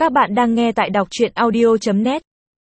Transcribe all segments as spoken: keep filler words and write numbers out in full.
Các bạn đang nghe tại đọc truyện audio chấm net.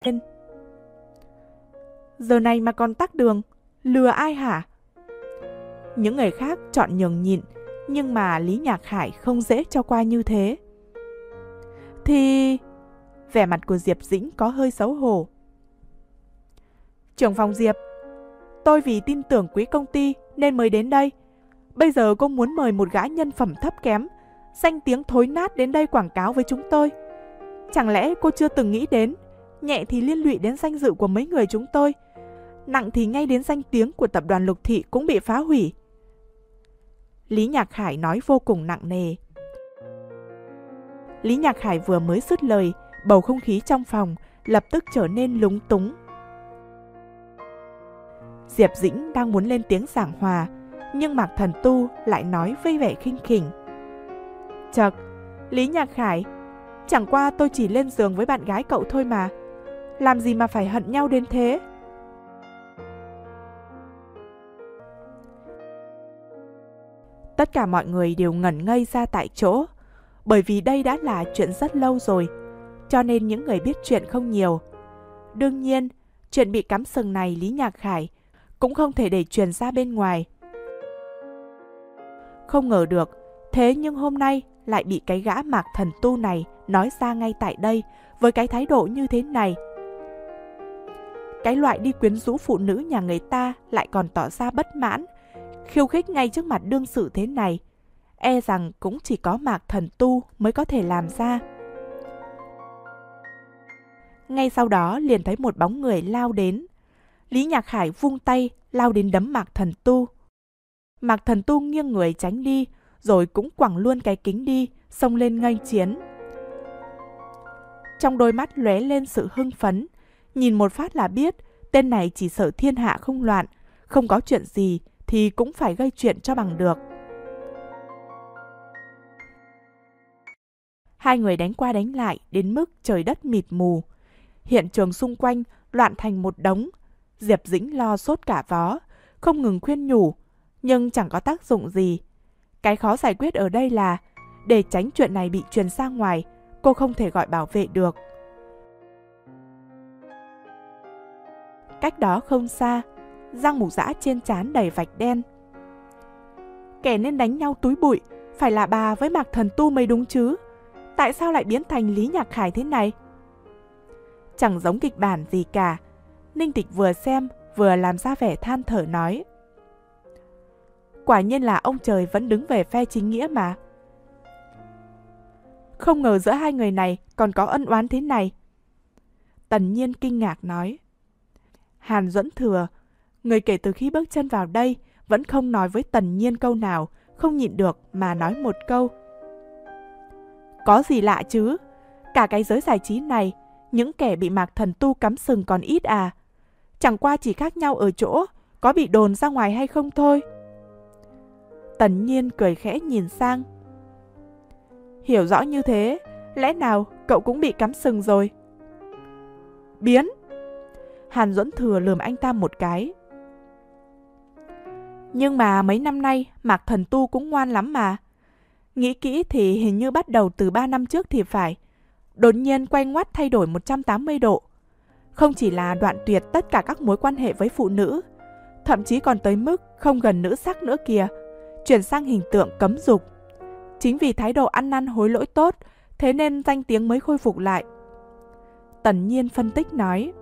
Giờ này mà còn tắc đường, lừa ai hả? Những người khác chọn nhường nhịn, nhưng mà Lý Nhạc Hải không dễ cho qua như thế. Thì... vẻ mặt của Diệp Dĩnh có hơi xấu hổ. Trưởng phòng Diệp, tôi vì tin tưởng quý công ty nên mới đến đây. Bây giờ cô muốn mời một gã nhân phẩm thấp kém, danh tiếng thối nát đến đây quảng cáo với chúng tôi. Chẳng lẽ cô chưa từng nghĩ đến, nhẹ thì liên lụy đến danh dự của mấy người chúng tôi, nặng thì ngay đến danh tiếng của tập đoàn Lục Thị cũng bị phá hủy. Lý Nhạc Hải nói vô cùng nặng nề. Lý Nhạc Hải vừa mới dứt lời, bầu không khí trong phòng lập tức trở nên lúng túng. Diệp Dĩnh đang muốn lên tiếng giảng hòa, nhưng Mạc Thần Tu lại nói với vẻ khinh khỉnh. Chậc, Lý Nhạc Hải, chẳng qua tôi chỉ lên giường với bạn gái cậu thôi mà, làm gì mà phải hận nhau đến thế? Tất cả mọi người đều ngẩn ngây ra tại chỗ, bởi vì đây đã là chuyện rất lâu rồi, cho nên những người biết chuyện không nhiều. Đương nhiên, chuyện bị cắm sừng này Lý Nhạc Hải cũng không thể để truyền ra bên ngoài. Không ngờ được, thế nhưng hôm nay lại bị cái gã Mạc Thần Tu này nói ra ngay tại đây với cái thái độ như thế này. Cái loại đi quyến rũ phụ nữ nhà người ta lại còn tỏ ra bất mãn, khiêu khích ngay trước mặt đương sự thế này, e rằng cũng chỉ có Mạc Thần Tu mới có thể làm ra. Ngay sau đó liền thấy một bóng người lao đến. Lý Nhạc Hải vung tay lao đến đấm Mạc Thần Tu. Mạc Thần Tu nghiêng người tránh đi, rồi cũng quẳng luôn cái kính đi, xông lên nghênh chiến. Trong đôi mắt lóe lên sự hưng phấn, nhìn một phát là biết tên này chỉ sợ thiên hạ không loạn, không có chuyện gì thì cũng phải gây chuyện cho bằng được. Hai người đánh qua đánh lại đến mức trời đất mịt mù. Hiện trường xung quanh loạn thành một đống. Diệp Dĩnh lo sốt cả vó, không ngừng khuyên nhủ, nhưng chẳng có tác dụng gì. Cái khó giải quyết ở đây là, để tránh chuyện này bị truyền ra ngoài, cô không thể gọi bảo vệ được. Cách đó không xa, Giang Mục Dã trên trán đầy vạch đen. Kẻ nên đánh nhau túi bụi phải là bà với Mạc Thần Tu mới đúng chứ. Tại sao lại biến thành Lý Nhạc Hải thế này? Chẳng giống kịch bản gì cả. Ninh Tịch vừa xem vừa làm ra vẻ than thở nói. Quả nhiên là ông trời vẫn đứng về phe chính nghĩa mà. Không ngờ giữa hai người này còn có ân oán thế này. Tần Nhiên kinh ngạc nói. Hàn Duẫn Thừa, người kể từ khi bước chân vào đây vẫn không nói với Tần Nhiên câu nào, không nhịn được mà nói một câu. Có gì lạ chứ? Cả cái giới giải trí này, những kẻ bị Mạc Thần Tu cắm sừng còn ít à? Chẳng qua chỉ khác nhau ở chỗ có bị đồn ra ngoài hay không thôi. Tần Nhiên cười khẽ nhìn sang. Hiểu rõ như thế, lẽ nào cậu cũng bị cắm sừng rồi? Biến! Hàn Duẫn Thừa lườm anh ta một cái. Nhưng mà mấy năm nay Mạc Thần Tu cũng ngoan lắm mà. Nghĩ kỹ thì hình như bắt đầu từ ba năm trước thì phải. Đột nhiên quay ngoắt thay đổi một trăm tám mươi độ. Không chỉ là đoạn tuyệt tất cả các mối quan hệ với phụ nữ, thậm chí còn tới mức không gần nữ sắc nữa kìa, chuyển sang hình tượng cấm dục. Chính vì thái độ ăn năn hối lỗi tốt, thế nên danh tiếng mới khôi phục lại. Tần Nhiên phân tích nói.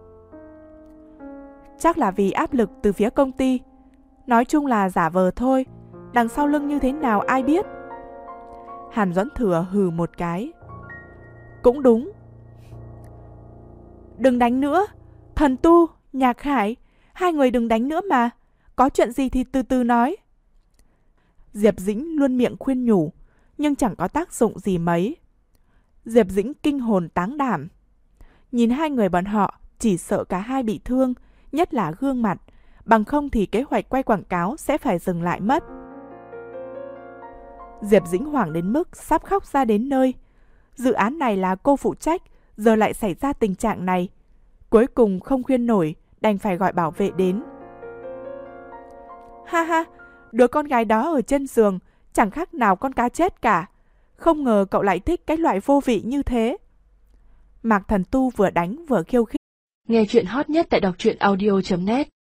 Chắc là vì áp lực từ phía công ty. Nói chung là giả vờ thôi, đằng sau lưng như thế nào ai biết. Hàn Duẫn Thừa hừ một cái. Cũng đúng. Đừng đánh nữa, Thần Tu, Nhạc Hải, hai người đừng đánh nữa mà. Có chuyện gì thì từ từ nói. Diệp Dĩnh luôn miệng khuyên nhủ, nhưng chẳng có tác dụng gì mấy. Diệp Dĩnh kinh hồn táng đảm. Nhìn hai người bọn họ chỉ sợ cả hai bị thương, nhất là gương mặt, bằng không thì kế hoạch quay quảng cáo sẽ phải dừng lại mất. Diệp Dĩnh hoảng đến mức sắp khóc ra đến nơi. Dự án này là cô phụ trách, giờ lại xảy ra tình trạng này. Cuối cùng không khuyên nổi, đành phải gọi bảo vệ đến. Ha ha, đứa con gái đó ở trên giường chẳng khác nào con cá chết cả. Không ngờ cậu lại thích cái loại vô vị như thế. Mạc Thần Tu vừa đánh vừa khiêu khích. Nghe chuyện hot nhất tại đọc truyện audio chấm net